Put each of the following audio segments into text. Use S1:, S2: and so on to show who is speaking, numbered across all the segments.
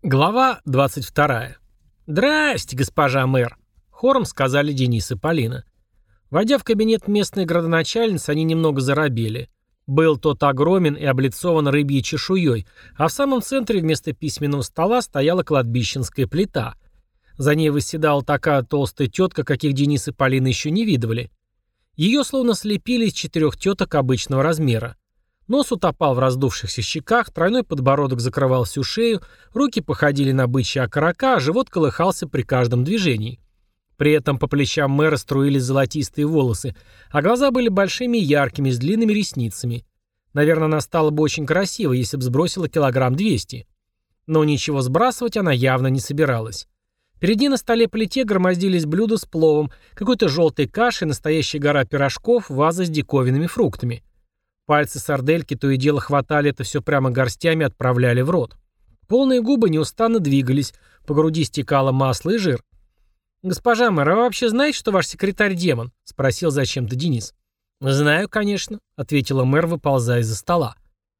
S1: Глава 22. «Здрасте, госпожа мэр», — хором сказали Денис и Полина. Войдя в кабинет местной градоначальницы, они немного заробели. Был тот огромен и облицован рыбьей чешуей, а в самом центре вместо письменного стола стояла кладбищенская плита. За ней восседала такая толстая тетка, каких Денис и Полина еще не видывали. Ее словно слепили из 4 теток обычного размера. Нос утопал в раздувшихся щеках, тройной подбородок закрывал всю шею, руки походили на бычьи окорока, а живот колыхался при каждом движении. При этом по плечам мэра струились золотистые волосы, а глаза были большими и яркими, с длинными ресницами. Наверное, она стала бы очень красивой, если бы сбросила 200 килограмм. Но ничего сбрасывать она явно не собиралась. Перед ней на столе плите громоздились блюда с пловом, какой-то желтой кашей, настоящая гора пирожков, ваза с диковинными фруктами. Пальцы сардельки то и дело хватали это все прямо горстями и отправляли в рот. Полные губы неустанно двигались, по груди стекало масло и жир. «Госпожа мэр, а вы вообще знаете, что ваш секретарь демон?» — спросил зачем-то Денис. «Знаю, конечно», — ответила мэр, выползая из-за стола.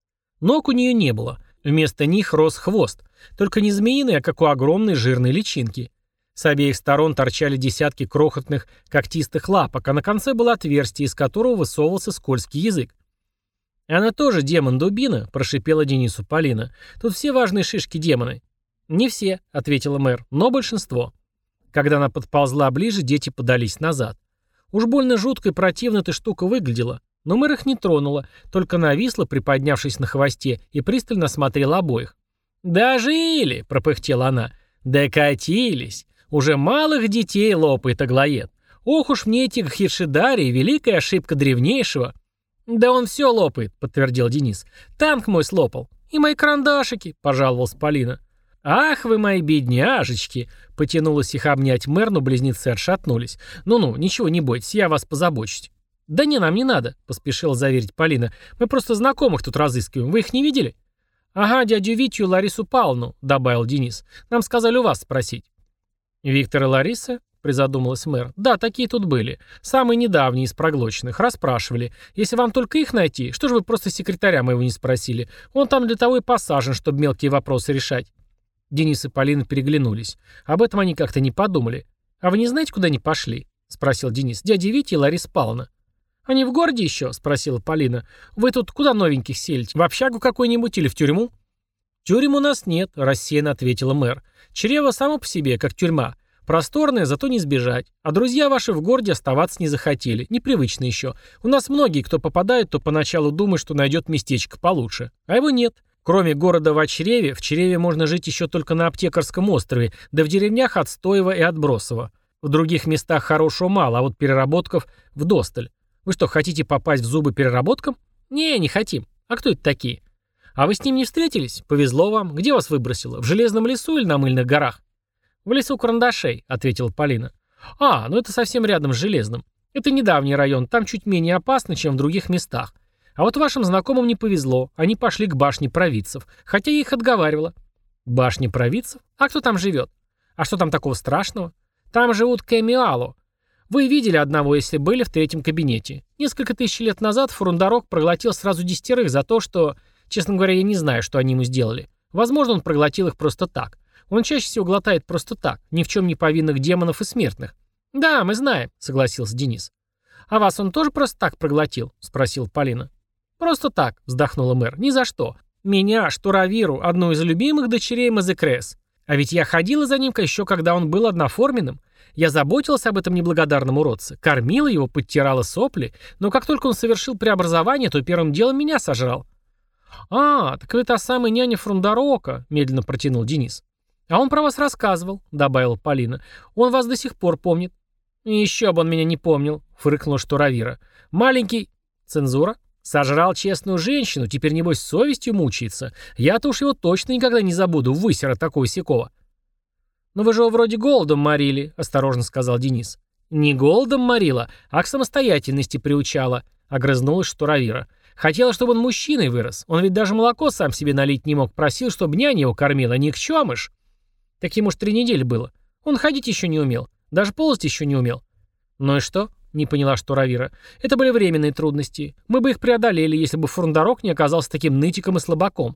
S1: Ног у нее не было. Вместо них рос хвост. Только не змеиный, а как у огромной жирной личинки. С обеих сторон торчали десятки крохотных когтистых лапок, а на конце было отверстие, из которого высовывался скользкий язык. «Она тоже демон-дубина», — прошипела Денису Полина. «Тут все важные шишки демоны». «Не все», — ответила мэр, — «но большинство». Когда она подползла ближе, дети подались назад. Уж больно жутко и противно эта штука выглядела, но мэр их не тронула, только нависла, приподнявшись на хвосте, и пристально осмотрела обоих. «Дожили!» — пропыхтела она. «Докатились! Уже малых детей лопает аглоед. Ох уж мне эти хиршидари, великая ошибка древнейшего!» «Да он все лопает», — подтвердил Денис. «Танк мой слопал. И мои карандашики», — пожаловалась Полина. «Ах вы мои бедняжечки!» — потянулась их обнять мэр, но близнецы отшатнулись. «Ну-ну, ничего не бойтесь, я о вас позабочусь». «Да не, нам не надо», — поспешила заверить Полина. «Мы просто знакомых тут разыскиваем. Вы их не видели?» «Ага, дядю Витю и Ларису Павловну», — добавил Денис. «Нам сказали у вас спросить». «Виктор и Лариса?» — призадумалась мэр. «Да, такие тут были. Самые недавние из проглоченных. Расспрашивали. Если вам только их найти, что же вы просто секретаря моего не спросили? Он там для того и посажен, чтобы мелкие вопросы решать». Денис и Полина переглянулись. Об этом они как-то не подумали. «А вы не знаете, куда они пошли?» — спросил Денис. «Дядя Витя и Лариса Павловна». «Они в городе еще?» — спросила Полина. «Вы тут куда новеньких селите? В общагу какой-нибудь или в тюрьму?» «Тюрем у нас нет», — рассеянно ответила мэр. «Чрево само по себе, как тюрьма. Просторное, зато не сбежать. А друзья ваши в городе оставаться не захотели. Непривычно еще. У нас многие, кто попадает, то поначалу думают, что найдет местечко получше. А его нет. Кроме города в чреве можно жить еще только на Аптекарском острове, да в деревнях Отстоево и Отбросово. В других местах хорошего мало, а вот переработков вдосталь. Вы что, хотите попасть в зубы переработкам? Не хотим. А кто это такие? А вы с ним не встретились? Повезло вам. Где вас выбросило? В Железном лесу или на Мыльных горах? В лесу Карандашей, ответила Полина. Ну это совсем рядом с Железным. Это недавний район, там чуть менее опасно, чем в других местах. А вот вашим знакомым не повезло, они пошли к башне провидцев, хотя я их отговаривала. Башня провидцев? А кто там живет? А что там такого страшного? Там живут Кэмиало. Вы видели одного, если были в 3-м кабинете. Несколько тысяч лет назад Фурундарок проглотил сразу 10 за то, что... Честно говоря, я не знаю, что они ему сделали. Возможно, он проглотил их просто так. Он чаще всего глотает просто так, ни в чем не повинных демонов и смертных. «Да, мы знаем», — согласился Денис. «А вас он тоже просто так проглотил?» — спросила Полина. «Просто так», — вздохнула мэр, — «ни за что. Меня, Штуравиру, одну из любимых дочерей Мазекрес. А ведь я ходила за ним еще когда он был одноформенным. Я заботилась об этом неблагодарном уродце, кормила его, подтирала сопли, но как только он совершил преобразование, то первым делом меня сожрал». Так вы та самая няня Фрундарока», — медленно протянул Денис. «А он про вас рассказывал», — добавила Полина. «Он вас до сих пор помнит». «Еще бы он меня не помнил», — фыркнула Штуравира. «Маленький...» «Цензура? Сожрал честную женщину, теперь, небось, совестью мучается. Я-то уж его точно никогда не забуду, высера такого-сякого». «Но вы же его вроде голодом морили», — осторожно сказал Денис. «Не голодом морила, а к самостоятельности приучала», — огрызнулась Штуравира. «Хотела, чтобы он мужчиной вырос. Он ведь даже молоко сам себе налить не мог. Просил, чтобы няня его кормила. Никчемыш». «Так ему ж 3 недели было. Он ходить еще не умел. Даже ползать еще не умел». «Ну и что?» — не поняла Штуравира. «Это были временные трудности. Мы бы их преодолели, если бы Фурундарок не оказался таким нытиком и слабаком.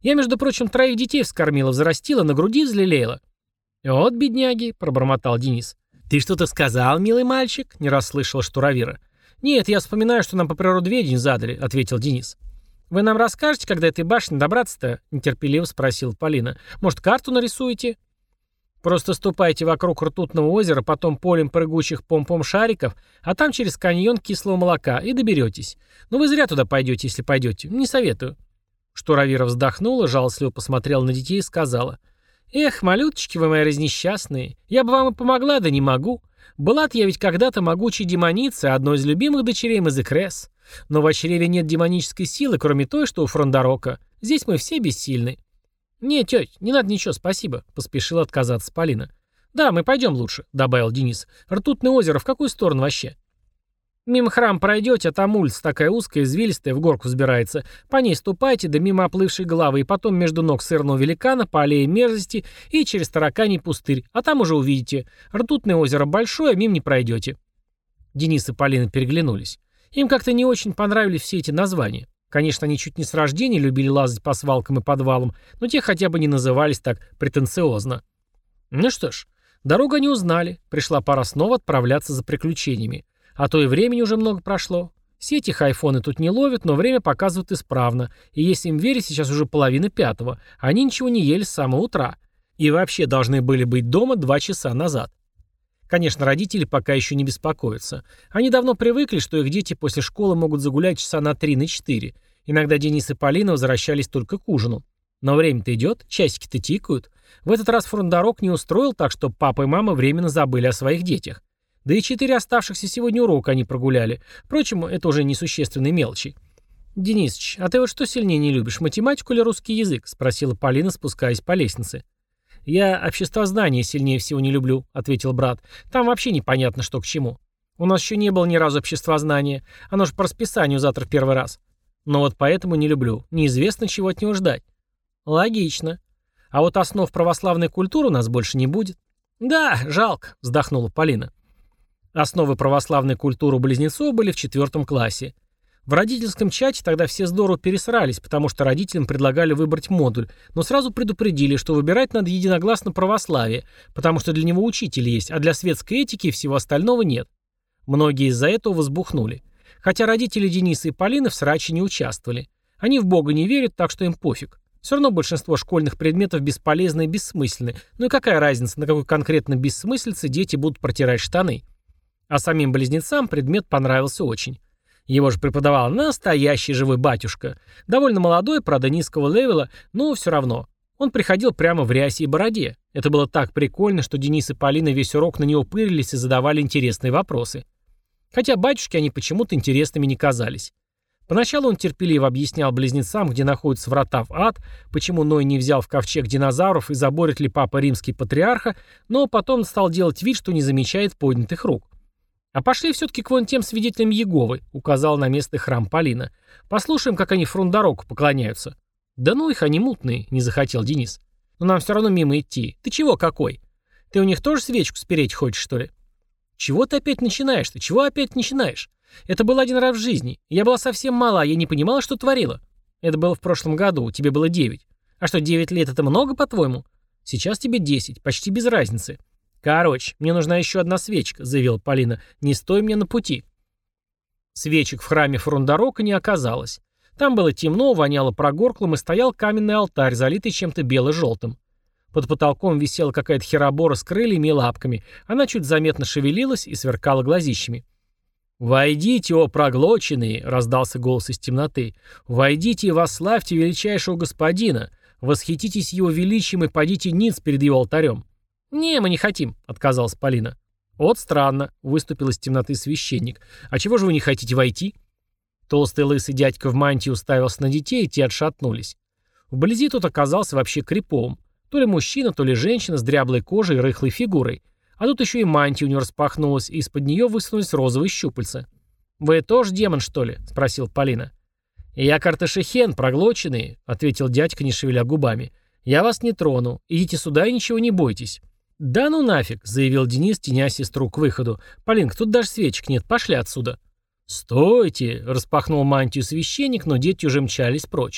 S1: Я, между прочим, 3 детей вскормила, взрастила, на груди взлелеяла». «Вот бедняги», — пробормотал Денис. «Ты что-то сказал, милый мальчик?» — не расслышала Штуравира. «Нет, я вспоминаю, что нам по природоведению задали», — ответил Денис. «Вы нам расскажете, когда этой башни добраться-то?» — нетерпеливо спросила Полина. «Может, карту нарисуете?» «Просто ступайте вокруг ртутного озера, потом полем прыгучих пом-пом-шариков, а там через каньон кислого молока, и доберетесь. Но вы зря туда пойдете, если пойдете. Не советую». Штуравира вздохнула, жалостливо посмотрела на детей и сказала: «Эх, малюточки вы мои разнесчастные, я бы вам и помогла, да не могу. Была-то я ведь когда-то могучей демоницей, одной из любимых дочерей Мазекрес. Но в чреве нет демонической силы, кроме той, что у Фрондарока. Здесь мы все бессильны». «Не, тёть, не надо ничего, спасибо», — поспешила отказаться Полина. «Да, мы пойдем лучше», — добавил Денис. «Ртутное озеро в какую сторону вообще?» «Мимо храм пройдете, а там улица такая узкая, извилистая, в горку взбирается. По ней ступайте, да мимо оплывшей головы, и потом между ног сырного великана, по аллее мерзости и через тараканий пустырь. А там уже увидите. Ртутное озеро большое, а мимо не пройдете». Денис и Полина переглянулись. Им как-то не очень понравились все эти названия. Конечно, они чуть не с рождения любили лазать по свалкам и подвалам, но те хотя бы не назывались так претенциозно. Ну что ж, дорогу они узнали. Пришла пора снова отправляться за приключениями. А то и времени уже много прошло. Сети хайфоны тут не ловят, но время показывают исправно. И если им верить, сейчас уже 4:30. Они ничего не ели с самого утра. И вообще должны были быть дома 2 часа назад. Конечно, родители пока еще не беспокоятся. Они давно привыкли, что их дети после школы могут загулять часа на 3-4. Иногда Денис и Полина возвращались только к ужину. Но время-то идет, часики-то тикают. В этот раз Фрондарок не устроил так, что папа и мама временно забыли о своих детях. Да и 4 оставшихся сегодня урока они прогуляли. Впрочем, это уже несущественные мелочи. «Денисыч, а ты вот что сильнее не любишь, математику или русский язык?» — спросила Полина, спускаясь по лестнице. «Я обществознание сильнее всего не люблю», — ответил брат. «Там вообще непонятно, что к чему. У нас еще не было ни разу обществознания. Оно же по расписанию завтра в первый раз. Но вот поэтому не люблю. Неизвестно, чего от него ждать». «Логично. А вот основ православной культуры у нас больше не будет». «Да, жалко», — вздохнула Полина. Основы православной культуры у близнецов были в 4 классе. В родительском чате тогда все здорово пересрались, потому что родителям предлагали выбрать модуль, но сразу предупредили, что выбирать надо единогласно православие, потому что для него учитель есть, а для светской этики и всего остального нет. Многие из-за этого возбухнули. Хотя родители Дениса и Полины в сраче не участвовали. Они в Бога не верят, так что им пофиг. Все равно большинство школьных предметов бесполезны и бессмысленны. Ну и какая разница, на какой конкретно бессмыслице дети будут протирать штаны? А самим близнецам предмет понравился очень. Его же преподавал настоящий живой батюшка. Довольно молодой, правда низкого левела, но все равно. Он приходил прямо в рясе и бороде. Это было так прикольно, что Денис и Полина весь урок на него пырились и задавали интересные вопросы. Хотя батюшке они почему-то интересными не казались. Поначалу он терпеливо объяснял близнецам, где находятся врата в ад, почему Ной не взял в ковчег динозавров и заборет ли папа римский патриарха, но потом стал делать вид, что не замечает поднятых рук. «А пошли все-таки к вон тем свидетелям Иеговы», — указал на местный храм Полина. «Послушаем, как они Фрондароку поклоняются». «Да ну их, они мутные», — не захотел Денис. «Но нам все равно мимо идти. Ты чего какой? Ты у них тоже свечку спереть хочешь, что ли?» «Чего ты опять начинаешь-то? Чего опять начинаешь? Это был один раз в жизни. Я была совсем мала, я не понимала, что творила. Это было в прошлом году, тебе было 9. А что, 9 лет это много, по-твоему? Сейчас тебе 10, почти без разницы». «Короче, мне нужна еще одна свечка», — заявила Полина. «Не стой мне на пути». Свечек в храме Фрондарока не оказалось. Там было темно, воняло прогорклым и стоял каменный алтарь, залитый чем-то бело-желтым. Под потолком висела какая-то херобора с крыльями и лапками. Она чуть заметно шевелилась и сверкала глазищами. «Войдите, о проглоченные!» — раздался голос из темноты. «Войдите и восславьте величайшего господина! Восхититесь его величием и падите ниц перед его алтарем!» «Не, мы не хотим», — отказалась Полина. «Вот странно», — выступил из темноты священник. «А чего же вы не хотите войти?» Толстый лысый дядька в мантии уставился на детей, и те отшатнулись. Вблизи тот оказался вообще криповым. То ли мужчина, то ли женщина с дряблой кожей и рыхлой фигурой. А тут еще и мантия у него распахнулась, и из-под нее высунулись розовые щупальца. «Вы тоже демон, что ли?» — спросил Полина. «Я Карташехен, проглоченный», — ответил дядька, не шевеля губами. «Я вас не трону. Идите сюда и ничего не бойтесь». «Да ну нафиг», — заявил Денис, теня сестру к выходу. «Полинка, тут даже свечек нет, пошли отсюда». «Стойте!» — распахнул мантию священник, но дети уже мчались прочь.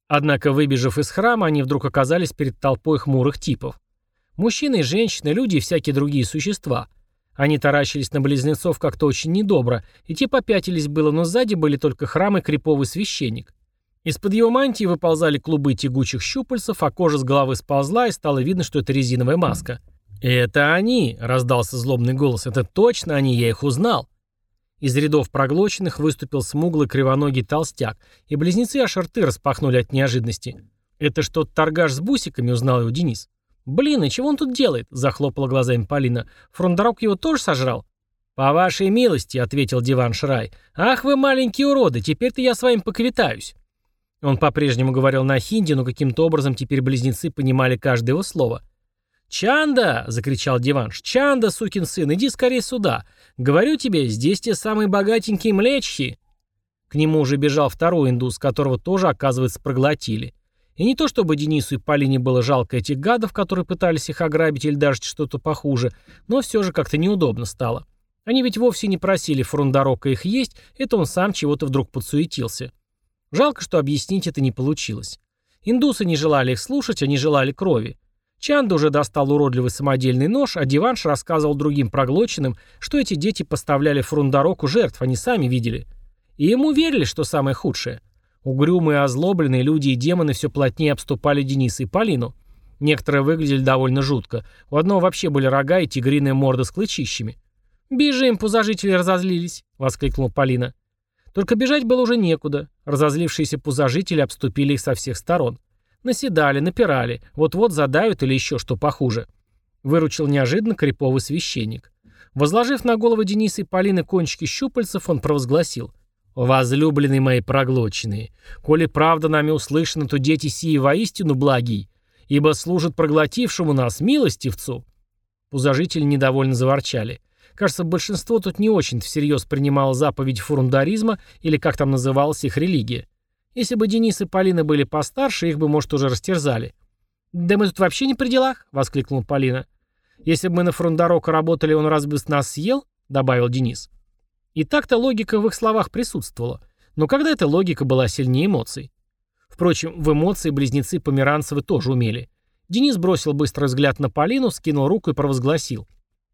S1: Однако, выбежав из храма, они вдруг оказались перед толпой хмурых типов. Мужчины и женщины, люди и всякие другие существа. Они таращились на близнецов как-то очень недобро, и те попятились было, но сзади были только храм и криповый священник. Из-под его мантии выползали клубы тягучих щупальцев, а кожа с головы сползла, и стало видно, что это резиновая маска. «Это они!» — раздался злобный голос. «Это точно они, я их узнал!» Из рядов проглоченных выступил смуглый кривоногий толстяк, и близнецы аж рты распахнули от неожиданности. «Это ж тот торгаш с бусиками», — узнал его Денис. «Блин, и чего он тут делает?» — захлопала глазами Полина. «Фрондарок его тоже сожрал?» «По вашей милости», — ответил Диван Шрай. «Ах вы маленькие уроды, теперь-то я с вами поквитаюсь». Он по-прежнему говорил на хинди, но каким-то образом теперь близнецы понимали каждое его слово. «Чанда!» — закричал Диванш. «Чанда, сукин сын, иди скорее сюда. Говорю тебе, здесь те самые богатенькие млечхи». К нему уже бежал второй индус, которого тоже, оказывается, проглотили. И не то чтобы Денису и Полине было жалко этих гадов, которые пытались их ограбить или даже что-то похуже, но все же как-то неудобно стало. Они ведь вовсе не просили Фрундарока их есть, это он сам чего-то вдруг подсуетился. Жалко, что объяснить это не получилось. Индусы не желали их слушать, они желали крови. Чанда уже достал уродливый самодельный нож, а Диванш рассказывал другим проглоченным, что эти дети поставляли Фрундароку жертв, они сами видели. И ему верили, что самое худшее. Угрюмые, озлобленные люди и демоны все плотнее обступали Дениса и Полину. Некоторые выглядели довольно жутко. У одного вообще были рога и тигриная морда с клычищами. «Бежим, пузожители разозлились!» — воскликнула Полина. Только бежать было уже некуда. Разозлившиеся пузожители обступили их со всех сторон. Наседали, напирали, вот-вот задавят или еще что похуже. Выручил неожиданно криповый священник. Возложив на головы Дениса и Полины кончики щупальцев, он провозгласил: «Возлюбленные мои проглоченные, коли правда нами услышана, то дети сии воистину благие, ибо служат проглотившему нас милостивцу». Пузожители недовольно заворчали. Кажется, большинство тут не очень-то всерьез принимало заповедь фрундаризма, или как там называлась их религия. Если бы Денис и Полина были постарше, их бы, может, уже растерзали. «Да мы тут вообще не при делах», — воскликнула Полина. «Если бы мы на Фрундарока работали, он раз бы с нас съел», — добавил Денис. И так-то логика в их словах присутствовала. Но когда эта логика была сильнее эмоций? Впрочем, в эмоции близнецы Померанцевы тоже умели. Денис бросил быстрый взгляд на Полину, скинул руку и провозгласил: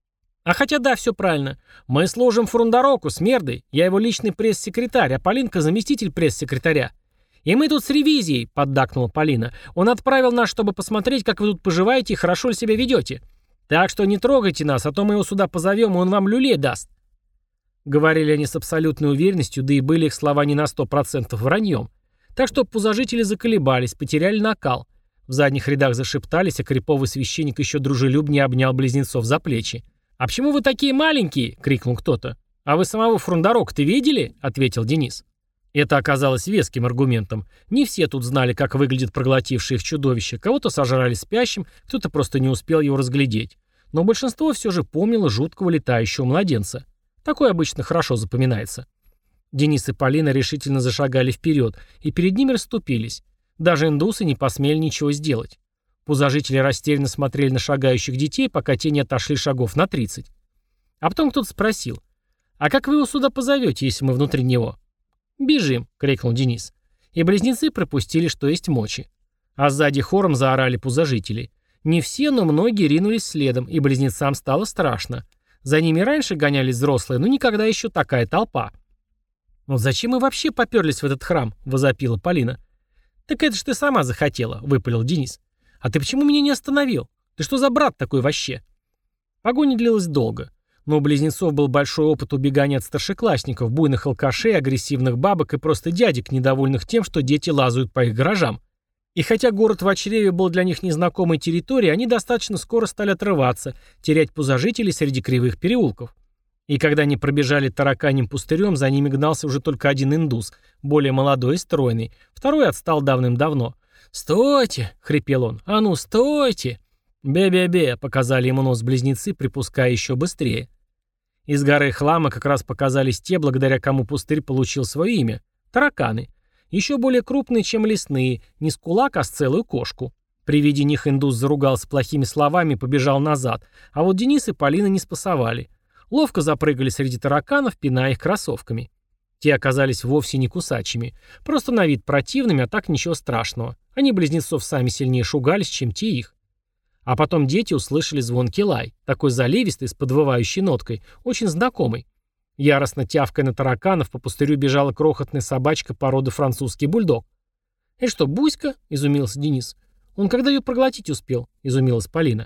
S1: «А хотя да, все правильно. Мы служим Фрундароку, смердой. Я его личный пресс-секретарь, а Полинка заместитель пресс-секретаря. И мы тут с ревизией», — поддакнула Полина. «Он отправил нас, чтобы посмотреть, как вы тут поживаете и хорошо ли себя ведете. Так что не трогайте нас, а то мы его сюда позовем, и он вам люлей даст». Говорили они с абсолютной уверенностью, да и были их слова не на 100% враньем. Так что пузожители заколебались, потеряли накал. В задних рядах зашептались, а криповый священник еще дружелюбнее обнял близнецов за плечи. «А почему вы такие маленькие?» — крикнул кто-то. «А вы самого Фрундарока-то видели?» — ответил Денис. Это оказалось веским аргументом. Не все тут знали, как выглядит проглотившее их чудовище. Кого-то сожрали спящим, кто-то просто не успел его разглядеть. Но большинство все же помнило жуткого летающего младенца. Такое обычно хорошо запоминается. Денис и Полина решительно зашагали вперед, и перед ними расступились. Даже индусы не посмели ничего сделать. Пузожители растерянно смотрели на шагающих детей, пока те не отошли шагов на 30. А потом кто-то спросил: «А как вы его сюда позовете, если мы внутри него?» «Бежим!» — крикнул Денис. И близнецы пропустили, что есть мочи. А сзади хором заорали пузожители. Не все, но многие ринулись следом, и близнецам стало страшно. За ними раньше гонялись взрослые, но никогда еще такая толпа. «Вот зачем мы вообще поперлись в этот храм?» — возопила Полина. «Так это ж ты сама захотела», — выпалил Денис. «А ты почему меня не остановил? Ты что за брат такой вообще?» Погоня длилась долго. Но у близнецов был большой опыт убегания от старшеклассников, буйных алкашей, агрессивных бабок и просто дядек, недовольных тем, что дети лазают по их гаражам. И хотя город в Очреве был для них незнакомой территорией, они достаточно скоро стали отрываться, терять пузожителей среди кривых переулков. И когда они пробежали тараканьим пустырем, за ними гнался уже только один индус, более молодой и стройный. Второй отстал давным-давно. «Стойте!» — хрипел он. «А ну, стойте!» «Бе-бе-бе!» — показали ему нос близнецы, припуская еще быстрее. Из горы хлама как раз показались те, благодаря кому пустырь получил свое имя — тараканы. Еще более крупные, чем лесные, не с кулак, а с целую кошку. При виде них индус заругался плохими словами и побежал назад, а вот Денис и Полина не спасовали. Ловко запрыгали среди тараканов, пиная их кроссовками. Те оказались вовсе не кусачими. Просто на вид противными, а так ничего страшного. Они близнецов сами сильнее шугались, чем те их. А потом дети услышали звонкий лай, такой заливистый, с подвывающей ноткой, очень знакомый. Яростно тявкая на тараканов, по пустырю бежала крохотная собачка породы французский бульдог. «Это что, Буська?» – изумился Денис. «Он когда ее проглотить успел?» – изумилась Полина.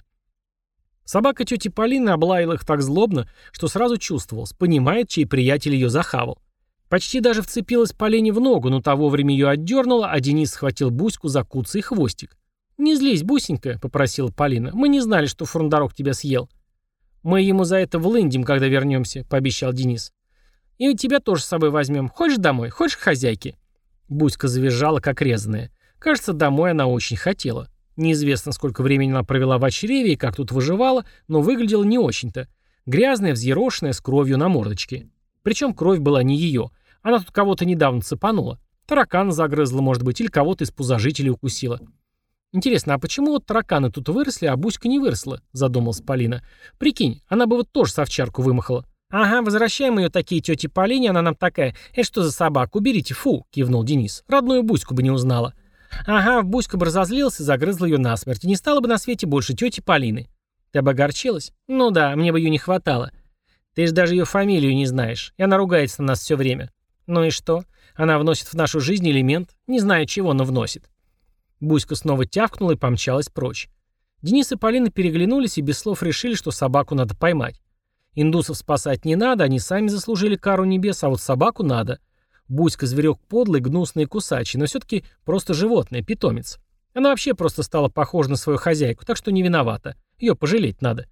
S1: Собака тети Полины облаяла их так злобно, что сразу чувствовалось, понимает, чей приятель ее захавал. Почти даже вцепилась Полине в ногу, но та вовремя ее отдернула, а Денис схватил Буську за куцый хвостик. «Не злись, Бусенька», — попросила Полина. «Мы не знали, что фундорок тебя съел». «Мы ему за это влындим, когда вернемся», — пообещал Денис. «И тебя тоже с собой возьмем. Хочешь домой? Хочешь к хозяйке?» Буська завизжала, как резаная. Кажется, домой она очень хотела. Неизвестно, сколько времени она провела в очреве и как тут выживала, но выглядела не очень-то. Грязная, взъерошенная, с кровью на мордочке. Причем кровь была не ее. Она тут кого-то недавно цепанула. Таракана загрызла, может быть, или кого-то из пузожителей укусила. «Интересно, а почему вот тараканы тут выросли, а Буська не выросла?» – задумалась Полина. «Прикинь, она бы вот тоже с овчарку вымахала». «Ага, возвращаем ее такие тете Полине, она нам такая. Это что за собака? Уберите, фу!» – кивнул Денис. «Родную Буську бы не узнала». «Ага, Буська бы разозлилась и загрызла ее насмерть, и не стало бы на свете больше тети Полины». «Ты бы огорчилась?» «Ну да, мне бы ее не хватало». «Ты же даже ее фамилию не знаешь, и она ругается на нас все время». «Ну и что? Она вносит в нашу жизнь элемент, не знаю чего, но вносит». Буська снова тявкнула и помчалась прочь. Денис и Полина переглянулись и без слов решили, что собаку надо поймать. Индусов спасать не надо, они сами заслужили кару небес, а вот собаку надо. Буська зверек подлый, гнусный и кусачий, но все-таки просто животное, питомец. Она вообще просто стала похожа на свою хозяйку, так что не виновата. Ее пожалеть надо.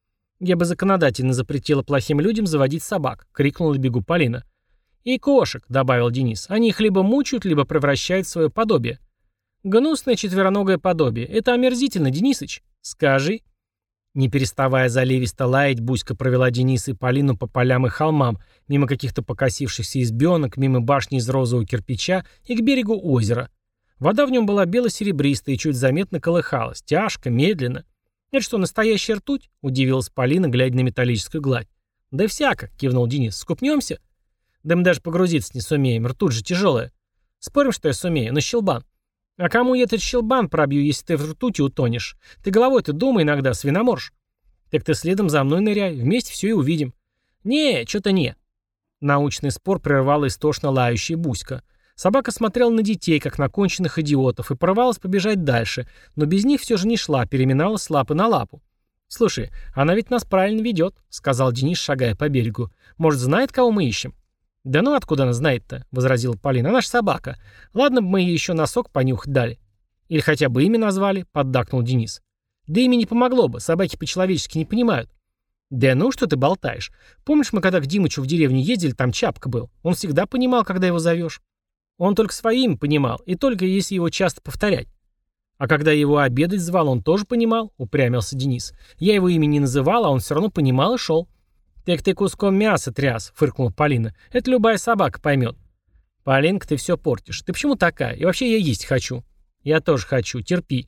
S1: «Я бы законодательно запретила плохим людям заводить собак», — крикнула бегу Полина. «И кошек», — добавил Денис. «Они их либо мучают, либо превращают в свое подобие». «Гнусное четвероногое подобие. Это омерзительно, Денисыч. Скажи». Не переставая заливисто лаять, Буська провела Дениса и Полину по полям и холмам, мимо каких-то покосившихся избенок, мимо башни из розового кирпича и к берегу озера. Вода в нем была бело-серебристая и чуть заметно колыхалась, тяжко, медленно. «Это что, настоящая ртуть?» – удивилась Полина, глядя на металлическую гладь. «Да всяко», – кивнул Денис. «Скупнемся?» «Да мы даже погрузиться не сумеем, ртуть же тяжелая». «Спорим, что я сумею, на щелбан». «А кому я этот щелбан пробью, если ты в ртути утонешь? Ты головой-то думай иногда, свиноморж». «Так ты следом за мной ныряй, вместе все и увидим». «Не, что-то не». Научный спор прервала истошно лающая Буська. Собака смотрела на детей, как на конченых идиотов, и порывалась побежать дальше, но без них все же не шла, переминалась с лапы на лапу. «Слушай, она ведь нас правильно ведет», — сказал Денис, шагая по берегу. «Может, знает, кого мы ищем?» «Да ну откуда она знает-то?» — возразила Полина. «Она ж собака. Ладно бы мы ей еще носок понюхать дали». «Или хотя бы имя назвали», — поддакнул Денис. «Да имя не помогло бы, собаки по-человечески не понимают». «Да ну, что ты болтаешь? Помнишь, мы когда к Димычу в деревню ездили, там Чапка был? Он всегда понимал, когда его зовешь». «Он только своим понимал, и только если его часто повторять». «А когда его обедать звал, он тоже понимал», — упрямился Денис. «Я его имя не называл, а он все равно понимал и шел». «Так ты куском мяса тряс», — фыркнула Полина. «Это любая собака поймет». «Полинка, ты все портишь. Ты почему такая? И вообще я есть хочу». «Я тоже хочу. Терпи».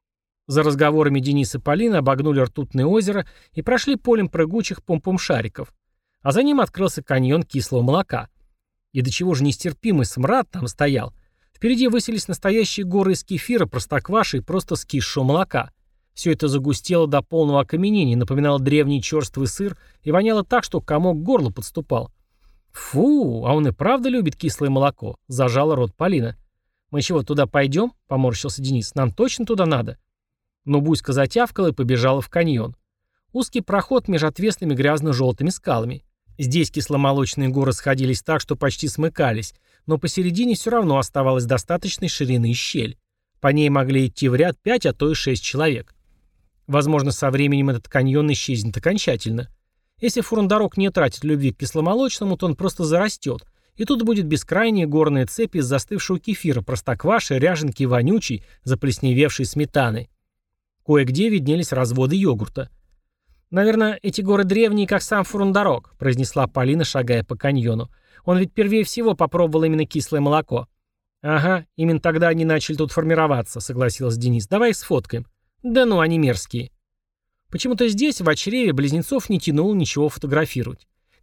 S1: За разговорами Денис и Полина обогнули ртутное озеро и прошли полем прыгучих пом-пом шариков. А за ним открылся каньон кислого молока. И до чего же нестерпимый смрад там стоял. Впереди высились настоящие горы из кефира, простокваши и просто скисшего молока. Все это загустело до полного окаменения, напоминало древний черствый сыр и воняло так, что комок к горлу подступал. «Фу, а он и правда любит кислое молоко», — зажала рот Полина. «Мы чего, туда пойдем?» — поморщился Денис. «Нам точно туда надо?» Но Буська затявкала и побежала в каньон. Узкий проход между отвесными грязно-желтыми скалами. Здесь кисломолочные горы сходились так, что почти смыкались, но посередине все равно оставалась достаточной ширины и щель. По ней могли идти в ряд 5, а то и 6 человек. Возможно, со временем этот каньон исчезнет окончательно. Если фурундорок не тратит любви к кисломолочному, то он просто зарастет, и тут будет бескрайняя горная цепь из застывшего кефира, простокваши, ряженки и вонючей, заплесневевшей сметаны. Кое-где виднелись разводы йогурта. «Наверное, эти горы древние, как сам фурундорок», — произнесла Полина, шагая по каньону. «Он ведь первее всего попробовал именно кислое молоко». «Ага, именно тогда они начали тут формироваться», — согласился Денис. «Давай их сфоткаем». «Да ну, они мерзкие». Почему-то здесь, в очреве, близнецов не тянуло ничего фотографировать.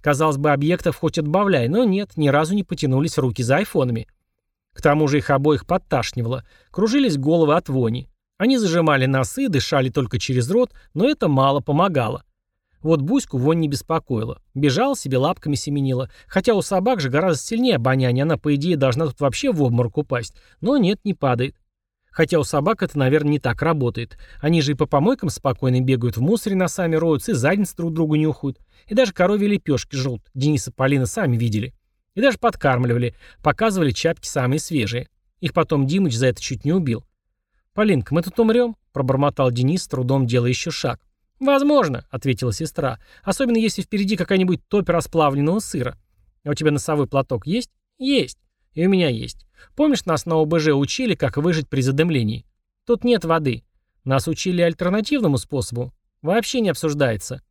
S1: Казалось бы, объектов хоть отбавляй, но нет, ни разу не потянулись руки за айфонами. К тому же их обоих подташнивало, кружились головы от вони. Они зажимали носы, дышали только через рот, но это мало помогало. Вот Буську вонь не беспокоила. Бежала себе, лапками семенила. Хотя у собак же гораздо сильнее обоняние, она, по идее, должна тут вообще в обморок упасть. Но нет, не падает. Хотя у собак это, наверное, не так работает. Они же и по помойкам спокойно бегают, в мусоре носами роются, и задницы друг другу нюхают. И даже коровьи лепешки жрут. Денис и Полина сами видели. И даже подкармливали, показывали чапки самые свежие. Их потом Димыч за это чуть не убил. «Полинка, мы тут умрем?» – пробормотал Денис, с трудом делая еще шаг. «Возможно», — ответила сестра, «особенно если впереди какая-нибудь топь расплавленного сыра. А у тебя носовой платок есть?» «Есть. И у меня есть. Помнишь, нас на ОБЖ учили, как выжить при задымлении? Тут нет воды. Нас учили альтернативному способу. Вообще не обсуждается».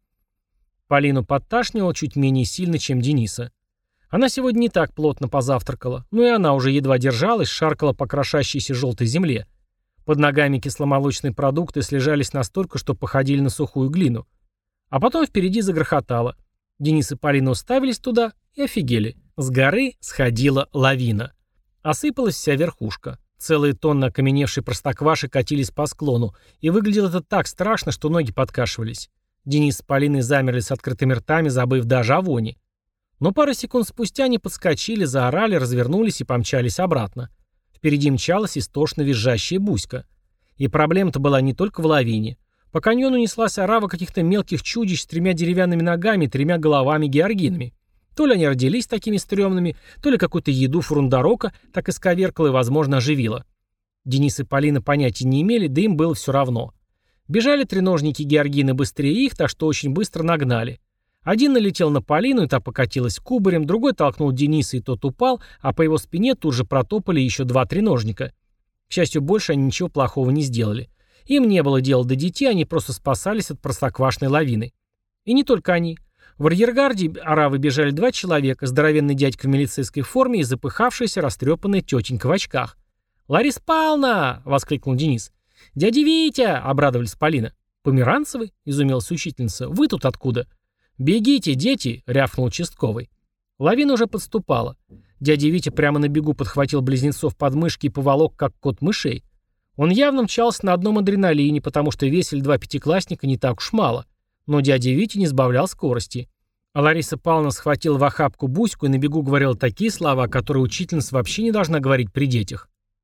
S1: Полину подташнивало чуть менее сильно, чем Дениса. Она сегодня не так плотно позавтракала, но и она уже едва держалась, шаркала по крошащейся желтой земле. Под ногами кисломолочные продукты слежались настолько, что походили на сухую глину. А потом впереди загрохотало. Денис и Полина уставились туда и офигели. С горы сходила лавина. Осыпалась вся верхушка. Целые тонны окаменевшей простокваши катились по склону, и выглядело это так страшно, что ноги подкашивались. Денис с Полиной замерли с открытыми ртами, забыв даже о воне. Но пару секунд спустя они подскочили, заорали, развернулись и помчались обратно. Впереди мчалась истошно визжащая Буська. И проблема-то была не только в лавине. По каньону неслась орава каких-то мелких чудищ с 3 деревянными ногами и 3 головами-георгинами. То ли они родились такими стрёмными, то ли какую-то еду фрундорока так исковеркала и, возможно, оживила. Денис и Полина понятия не имели, да им было все равно. Бежали треножники-георгины быстрее их, так что очень быстро нагнали. Один налетел на Полину, и та покатилась кубарем, другой толкнул Дениса, и тот упал, а по его спине тут же протопали еще 2 треножника. К счастью, больше они ничего плохого не сделали. Им не было дела до детей, они просто спасались от простоквашной лавины. И не только они. В арьергарде оравы бежали 2 человека, здоровенный дядька в милицейской форме и запыхавшаяся растрепанная тетенька в очках. «Лариса Павловна!» — воскликнул Денис. «Дядя Витя!» — обрадовались Полина. «Померанцевы?» — изумилась учительница. «Вы тут откуда?» «Бегите, дети!» — рявкнул участковый. Лавина уже подступала. Дядя Витя прямо на бегу подхватил близнецов под мышки и поволок, как кот мышей. Он явно мчался на одном адреналине, потому что весили 2 пятиклассника не так уж мало. Но дядя Витя не сбавлял скорости. А Лариса Павловна схватила в охапку Буську и на бегу говорила такие слова, которые учительница вообще не должна говорить при детях.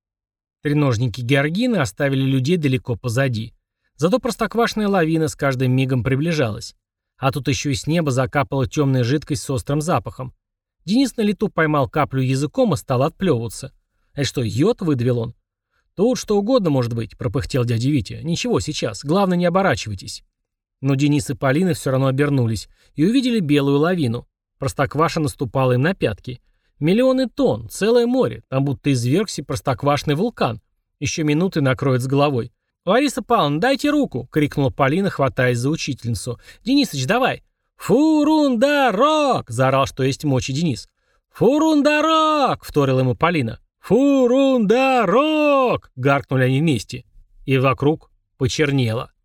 S1: Треножники Георгины оставили людей далеко позади. Зато простоквашная лавина с каждым мигом приближалась. А тут еще и с неба закапала темная жидкость с острым запахом. Денис на лету поймал каплю языком и стал отплевываться. «Это что, йод?» — выдавил он. «Тут что угодно может быть», — пропыхтел дядя Витя. «Ничего, сейчас. Главное, не оборачивайтесь». Но Денис и Полина все равно обернулись и увидели белую лавину. Простокваша наступала им на пятки. Миллионы тонн, целое море, там будто извергся простоквашный вулкан. Еще минуты накроет с головой. «Лариса Павловна, дайте руку!» — крикнула Полина, хватаясь за учительницу. «Денисыч, давай!» «Фурундарок!» — заорал, что есть мочи Денис. «Фурундарок!» — вторила ему Полина. «Фурундарок!» — гаркнули они вместе. И вокруг почернело.